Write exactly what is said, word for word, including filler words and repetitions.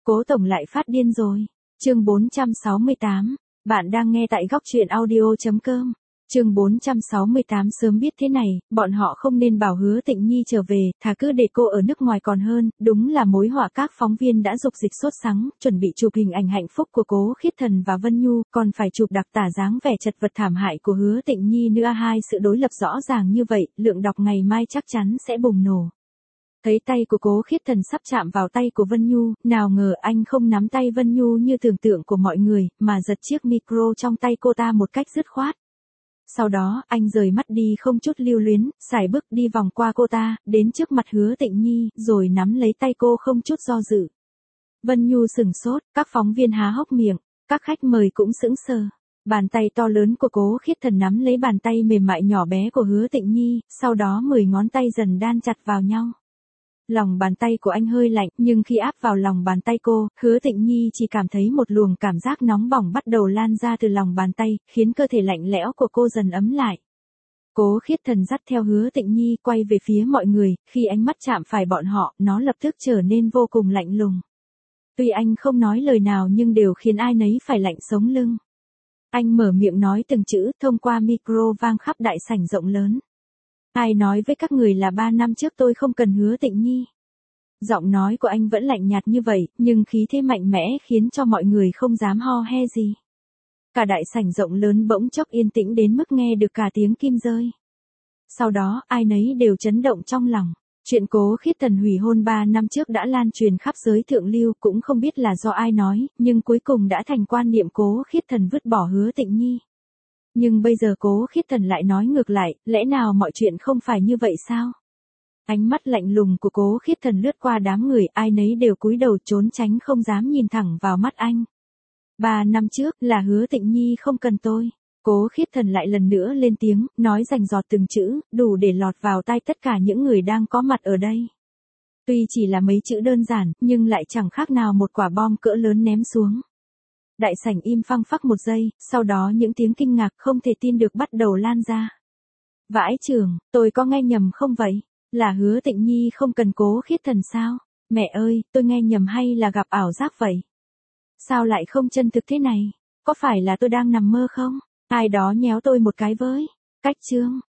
Cố tổng lại phát điên rồi. Chương bốn trăm sáu mươi tám. Bạn đang nghe tại góc truyện audio chấm com. Chương bốn trăm sáu mươi tám. Sớm biết thế này, bọn họ không nên bảo Hứa Tịnh Nhi trở về, thà cứ để cô ở nước ngoài còn hơn. Đúng là mối họa. Các phóng viên đã dục dịch sốt sắng, chuẩn bị chụp hình ảnh hạnh phúc của Cố Khiết Thần và Vân Nhu, còn phải chụp đặc tả dáng vẻ chật vật thảm hại của Hứa Tịnh Nhi nữa. Hai sự đối lập rõ ràng như vậy, lượng đọc ngày mai chắc chắn sẽ bùng nổ. Thấy tay của Cố Khiết Thần sắp chạm vào tay của Vân Nhu, nào ngờ anh không nắm tay Vân Nhu như tưởng tượng của mọi người, mà giật chiếc micro trong tay cô ta một cách dứt khoát. Sau đó, anh rời mắt đi không chút lưu luyến, sải bước đi vòng qua cô ta, đến trước mặt Hứa Tịnh Nhi, rồi nắm lấy tay cô không chút do dự. Vân Nhu sửng sốt, các phóng viên há hốc miệng, các khách mời cũng sững sờ. Bàn tay to lớn của Cố Khiết Thần nắm lấy bàn tay mềm mại nhỏ bé của Hứa Tịnh Nhi, sau đó mười ngón tay dần đan chặt vào nhau. Lòng bàn tay của anh hơi lạnh, nhưng khi áp vào lòng bàn tay cô, Hứa Tịnh Nhi chỉ cảm thấy một luồng cảm giác nóng bỏng bắt đầu lan ra từ lòng bàn tay, khiến cơ thể lạnh lẽo của cô dần ấm lại. Cố Khiết Thần dắt theo Hứa Tịnh Nhi quay về phía mọi người, khi ánh mắt chạm phải bọn họ, nó lập tức trở nên vô cùng lạnh lùng. Tuy anh không nói lời nào nhưng đều khiến ai nấy phải lạnh sống lưng. Anh mở miệng nói từng chữ thông qua micro vang khắp đại sảnh rộng lớn. Ai nói với các người là ba năm trước tôi không cần Hứa Tịnh Nhi? Giọng nói của anh vẫn lạnh nhạt như vậy, nhưng khí thế mạnh mẽ khiến cho mọi người không dám ho he gì. Cả đại sảnh rộng lớn bỗng chốc yên tĩnh đến mức nghe được cả tiếng kim rơi. Sau đó, ai nấy đều chấn động trong lòng. Chuyện Cố Khiết Thần hủy hôn ba năm trước đã lan truyền khắp giới thượng lưu, cũng không biết là do ai nói, nhưng cuối cùng đã thành quan niệm Cố Khiết Thần vứt bỏ Hứa Tịnh Nhi. Nhưng bây giờ Cố Khiết Thần lại nói ngược lại, lẽ nào mọi chuyện không phải như vậy sao? Ánh mắt lạnh lùng của Cố Khiết Thần lướt qua đám người, ai nấy đều cúi đầu trốn tránh không dám nhìn thẳng vào mắt anh. Ba năm trước là Hứa Tịnh Nhi không cần tôi. Cố Khiết Thần lại lần nữa lên tiếng, nói rành rọt từng chữ, đủ để lọt vào tai tất cả những người đang có mặt ở đây. Tuy chỉ là mấy chữ đơn giản, nhưng lại chẳng khác nào một quả bom cỡ lớn ném xuống. Đại sảnh im phăng phắc một giây, sau đó những tiếng kinh ngạc không thể tin được bắt đầu lan ra. Vãi chưởng, tôi có nghe nhầm không vậy? Là Hứa Tịnh Nhi không cần Cố Khiết Thần sao? Mẹ ơi, tôi nghe nhầm hay là gặp ảo giác vậy? Sao lại không chân thực thế này? Có phải là tôi đang nằm mơ không? Ai đó nhéo tôi một cái với. Cách chương.